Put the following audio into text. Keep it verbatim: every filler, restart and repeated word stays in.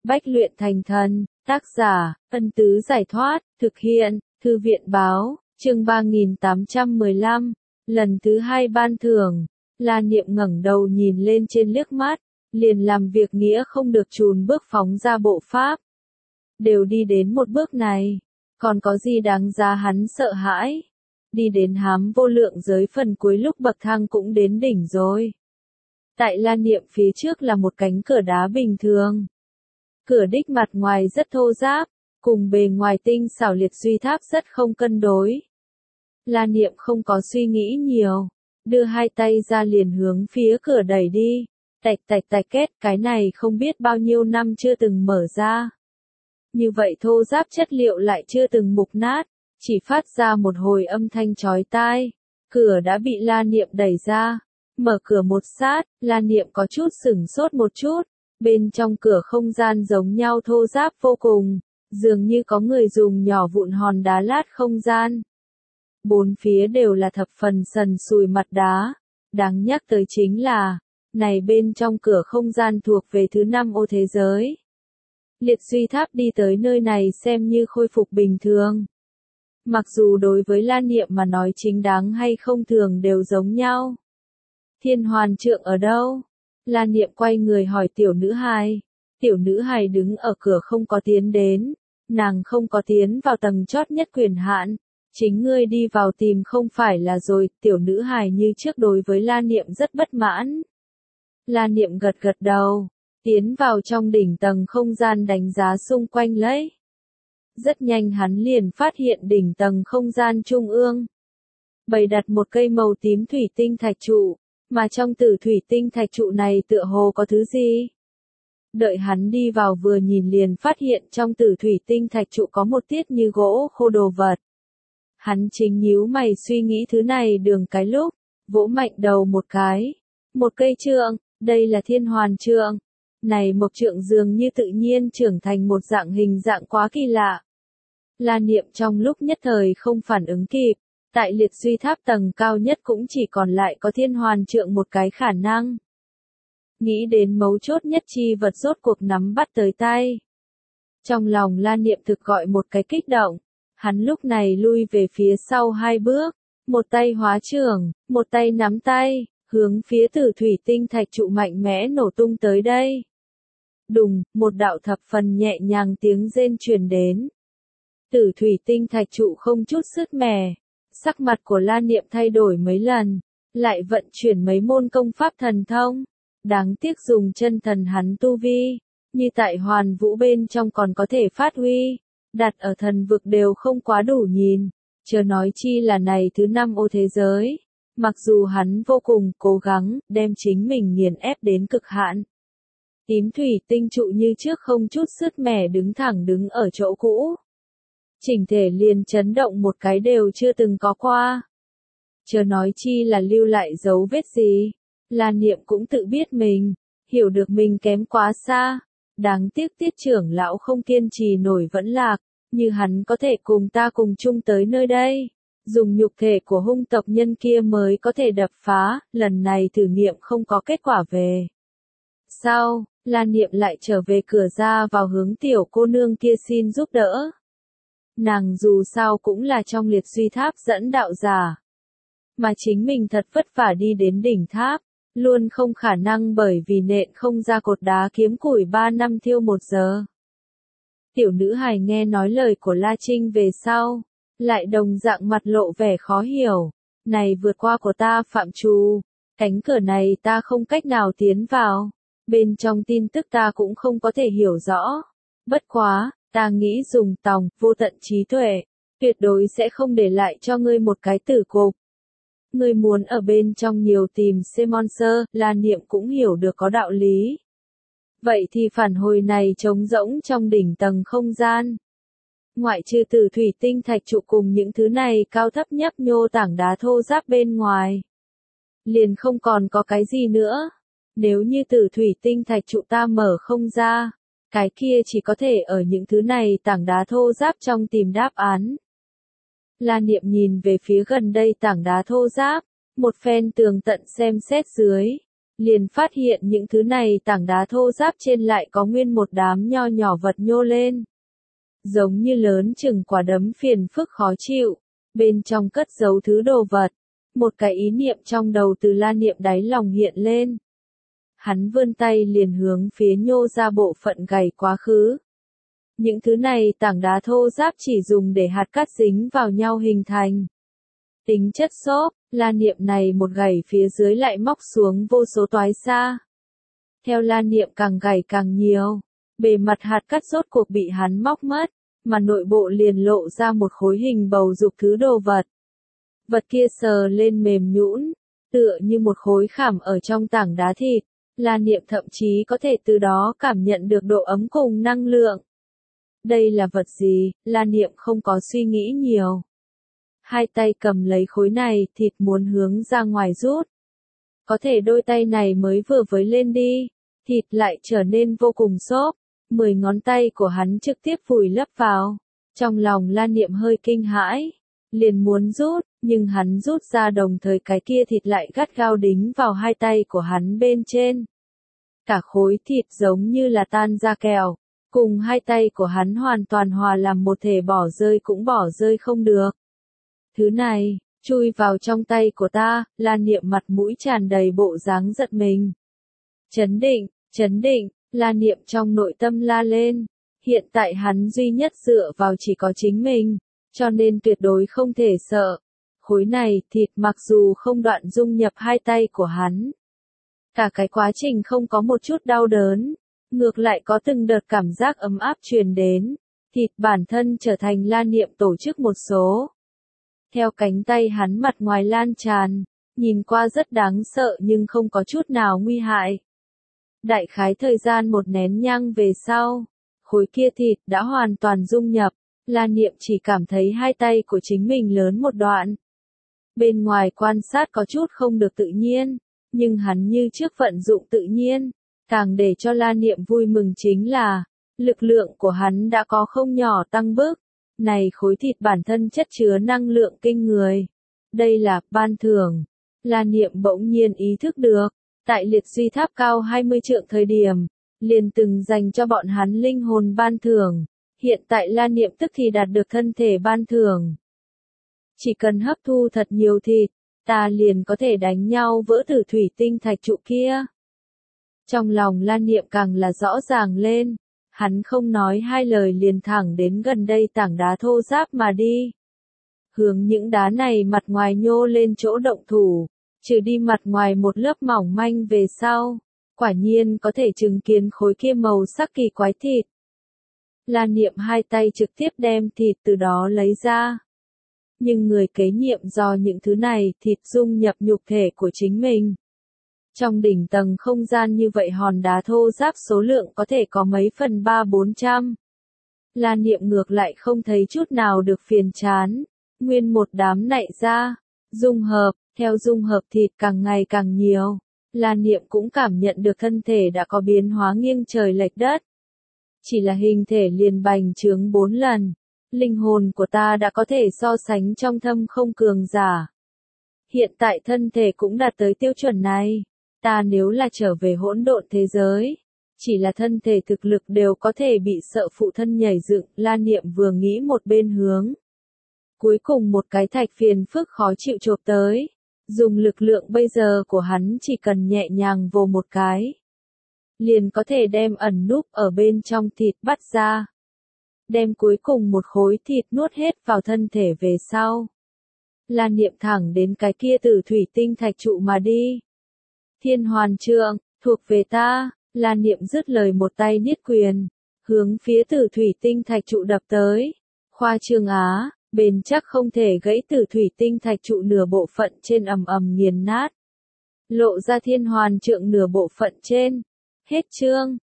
Bách luyện thành thần, tác giả, Ân Tứ Giải Thoát, thực hiện, Thư viện Báo, chương ba nghìn tám trăm mười lăm, lần thứ hai ban thưởng. La Niệm ngẩng đầu nhìn lên trên liếc mắt, liền làm việc nghĩa không được chùn bước phóng ra bộ pháp. Đều đi đến một bước này, còn có gì đáng giá hắn sợ hãi? Đi đến hám vô lượng giới phần cuối lúc bậc thang cũng đến đỉnh rồi. Tại La Niệm phía trước là một cánh cửa đá bình thường. Cửa đích mặt ngoài rất thô ráp, cùng bề ngoài tinh xảo liệt duy tháp rất không cân đối. La Niệm không có suy nghĩ nhiều, đưa hai tay ra liền hướng phía cửa đẩy đi, tạch tạch tạch két, cái này không biết bao nhiêu năm chưa từng mở ra. Như vậy thô ráp chất liệu lại chưa từng mục nát, chỉ phát ra một hồi âm thanh chói tai. Cửa đã bị La Niệm đẩy ra, mở cửa một sát, La Niệm có chút sửng sốt một chút, bên trong cửa không gian giống nhau thô ráp vô cùng, dường như có người dùng nhỏ vụn hòn đá lát không gian. Bốn phía đều là thập phần sần sùi mặt đá, đáng nhắc tới chính là, này bên trong cửa không gian thuộc về thứ năm ô thế giới. Liệt duy tháp đi tới nơi này xem như khôi phục bình thường. Mặc dù đối với La Niệm mà nói chính đáng hay không thường đều giống nhau. Thiên Hoàn Trượng ở đâu? La Niệm quay người hỏi tiểu nữ hài. Tiểu nữ hài đứng ở cửa không có tiến đến, nàng không có tiến vào tầng chót nhất quyền hạn. Chính ngươi đi vào tìm không phải là rồi, tiểu nữ hài như trước đối với La Niệm rất bất mãn. La Niệm gật gật đầu, tiến vào trong đỉnh tầng không gian đánh giá xung quanh lấy. Rất nhanh hắn liền phát hiện đỉnh tầng không gian trung ương. Bày đặt một cây màu tím thủy tinh thạch trụ, mà trong tử thủy tinh thạch trụ này tựa hồ có thứ gì. Đợi hắn đi vào vừa nhìn liền phát hiện trong tử thủy tinh thạch trụ có một tiết như gỗ khô đồ vật. Hắn chính nhíu mày suy nghĩ thứ này đường cái lúc, vỗ mạnh đầu một cái. Một cây trượng, đây là Thiên Hoàn Trượng. Này mộc trượng dường như tự nhiên trưởng thành một dạng hình dạng quá kỳ lạ. La Niệm trong lúc nhất thời không phản ứng kịp, tại liệt duy tháp tầng cao nhất cũng chỉ còn lại có Thiên Hoàn Trượng một cái khả năng. Nghĩ đến mấu chốt nhất chi vật rốt cuộc nắm bắt tới tay. Trong lòng La Niệm thực gọi một cái kích động. Hắn lúc này lui về phía sau hai bước, một tay hóa trưởng, một tay nắm tay, hướng phía tử thủy tinh thạch trụ mạnh mẽ nổ tung tới đây. Đùng, một đạo thập phần nhẹ nhàng tiếng rên truyền đến. Tử thủy tinh thạch trụ không chút sứt mẻ, sắc mặt của La Niệm thay đổi mấy lần, lại vận chuyển mấy môn công pháp thần thông. Đáng tiếc dùng chân thần hắn tu vi, như tại hoàn vũ bên trong còn có thể phát huy. Đặt ở thần vực đều không quá đủ nhìn, chớ nói chi là này thứ năm ô thế giới. Mặc dù hắn vô cùng cố gắng, đem chính mình nghiền ép đến cực hạn. Tím thủy tinh trụ như trước không chút sứt mẻ đứng thẳng đứng ở chỗ cũ. Chỉnh thể liền chấn động một cái đều chưa từng có qua. Chớ nói chi là lưu lại dấu vết gì. La Niệm cũng tự biết mình, hiểu được mình kém quá xa. Đáng tiếc Tiết trưởng lão không kiên trì nổi vẫn lạc, như hắn có thể cùng ta cùng chung tới nơi đây. Dùng nhục thể của hung tộc nhân kia mới có thể đập phá, lần này thử nghiệm không có kết quả về. Sau, La Niệm lại trở về cửa ra vào hướng tiểu cô nương kia xin giúp đỡ. Nàng dù sao cũng là trong liệt duy tháp dẫn đạo giả. Mà chính mình thật vất vả đi đến đỉnh tháp, luôn không khả năng bởi vì nện không ra cột đá kiếm củi ba năm thiêu một giờ. Tiểu nữ hài nghe nói lời của La Trinh về sau, lại đồng dạng mặt lộ vẻ khó hiểu. Này vượt qua của ta phạm trù, cánh cửa này ta không cách nào tiến vào, bên trong tin tức ta cũng không có thể hiểu rõ. Bất quá, ta nghĩ dùng tòng, vô tận trí tuệ, tuyệt đối sẽ không để lại cho ngươi một cái tử cục. Ngươi muốn ở bên trong nhiều tìm C-Monster, La Niệm cũng hiểu được có đạo lý. Vậy thì phản hồi này trống rỗng trong đỉnh tầng không gian. Ngoại trừ tử thủy tinh thạch trụ cùng những thứ này cao thấp nhấp nhô tảng đá thô ráp bên ngoài. Liền không còn có cái gì nữa. Nếu như tử thủy tinh thạch trụ ta mở không ra, cái kia chỉ có thể ở những thứ này tảng đá thô ráp trong tìm đáp án. La Niệm nhìn về phía gần đây tảng đá thô ráp, một phen tường tận xem xét dưới. liền phát hiện những thứ này tảng đá thô ráp trên lại có nguyên một đám nho nhỏ vật nhô lên. Giống như lớn chừng quả đấm phiền phức khó chịu, bên trong cất giấu thứ đồ vật. Một cái ý niệm trong đầu từ La Niệm đáy lòng hiện lên. Hắn vươn tay liền hướng phía nhô ra bộ phận gầy quá khứ. Những thứ này tảng đá thô ráp chỉ dùng để hạt cát dính vào nhau hình thành. Tính chất xốp, La Niệm này một gầy phía dưới lại móc xuống vô số toái xa. Theo La Niệm càng gầy càng nhiều, bề mặt hạt cát rốt cuộc bị hắn móc mất, mà nội bộ liền lộ ra một khối hình bầu dục thứ đồ vật. Vật kia sờ lên mềm nhũn, tựa như một khối khảm ở trong tảng đá thịt. La Niệm thậm chí có thể từ đó cảm nhận được độ ấm cùng năng lượng. Đây là vật gì? La Niệm không có suy nghĩ nhiều. Hai tay cầm lấy khối này, thịt muốn hướng ra ngoài rút. Có thể đôi tay này mới vừa với lên đi, thịt lại trở nên vô cùng xốp. Mười ngón tay của hắn trực tiếp vùi lấp vào. Trong lòng La Niệm hơi kinh hãi, liền muốn rút, nhưng hắn rút ra đồng thời cái kia thịt lại gắt gao đính vào hai tay của hắn bên trên. Cả khối thịt giống như là tan ra kẹo, cùng hai tay của hắn hoàn toàn hòa làm một thể, bỏ rơi cũng bỏ rơi không được. Thứ này, chui vào trong tay của ta. La Niệm mặt mũi tràn đầy bộ dáng giật mình. Chấn định, chấn định, La Niệm trong nội tâm la lên. Hiện tại hắn duy nhất dựa vào chỉ có chính mình, cho nên tuyệt đối không thể sợ. Khối này thịt mặc dù không đoạn dung nhập hai tay của hắn. Cả cái quá trình không có một chút đau đớn, ngược lại có từng đợt cảm giác ấm áp truyền đến. Thịt bản thân trở thành La Niệm tổ chức một số. Theo cánh tay hắn mặt ngoài lan tràn, nhìn qua rất đáng sợ nhưng không có chút nào nguy hại. Đại khái thời gian một nén nhang về sau, khối kia thịt đã hoàn toàn dung nhập. La Niệm chỉ cảm thấy hai tay của chính mình lớn một đoạn. Bên ngoài quan sát có chút không được tự nhiên, nhưng hắn như trước vận dụng tự nhiên. Càng để cho La Niệm vui mừng chính là, lực lượng của hắn đã có không nhỏ tăng bước. Này khối thịt bản thân chất chứa năng lượng kinh người. Đây là ban thưởng. La Niệm bỗng nhiên ý thức được, tại liệt duy tháp cao hai mươi trượng thời điểm, liền từng dành cho bọn hắn linh hồn ban thưởng. Hiện tại La Niệm tức thì đạt được thân thể ban thưởng. Chỉ cần hấp thu thật nhiều thịt, ta liền có thể đánh nhau vỡ thử thủy tinh thạch trụ kia. Trong lòng La Niệm càng là rõ ràng lên, hắn không nói hai lời liền thẳng đến gần đây tảng đá thô ráp mà đi. Hướng những đá này mặt ngoài nhô lên chỗ động thủ, trừ đi mặt ngoài một lớp mỏng manh về sau, quả nhiên có thể chứng kiến khối kia màu sắc kỳ quái thịt. La Niệm hai tay trực tiếp đem thịt từ đó lấy ra. Nhưng người kế nhiệm do những thứ này thịt dung nhập nhục thể của chính mình. Trong đỉnh tầng không gian như vậy hòn đá thô ráp số lượng có thể có mấy phần ba bốn trăm. La Niệm ngược lại không thấy chút nào được phiền chán. Nguyên một đám nảy ra, dung hợp, theo dung hợp thịt càng ngày càng nhiều. La Niệm cũng cảm nhận được thân thể đã có biến hóa nghiêng trời lệch đất. Chỉ là hình thể liền bành trướng bốn lần. Linh hồn của ta đã có thể so sánh trong thâm không cường giả. Hiện tại thân thể cũng đạt tới tiêu chuẩn này. Ta nếu là trở về hỗn độn thế giới, chỉ là thân thể thực lực đều có thể bị sợ phụ thân nhảy dựng. La Niệm vừa nghĩ một bên hướng. Cuối cùng một cái thạch phiền phức khó chịu chộp tới. Dùng lực lượng bây giờ của hắn chỉ cần nhẹ nhàng vồ một cái. Liền có thể đem ẩn núp ở bên trong thịt bắt ra. Đem cuối cùng một khối thịt nuốt hết vào thân thể về sau. La Niệm thẳng đến cái kia từ thủy tinh thạch trụ mà đi. Thiên hoàn trượng, thuộc về ta. La Niệm dứt lời một tay niết quyền, hướng phía từ thủy tinh thạch trụ đập tới. Khoa trương á, bền chắc không thể gãy từ thủy tinh thạch trụ nửa bộ phận trên ầm ầm nghiền nát. Lộ ra thiên hoàn trượng nửa bộ phận trên. Hết chương.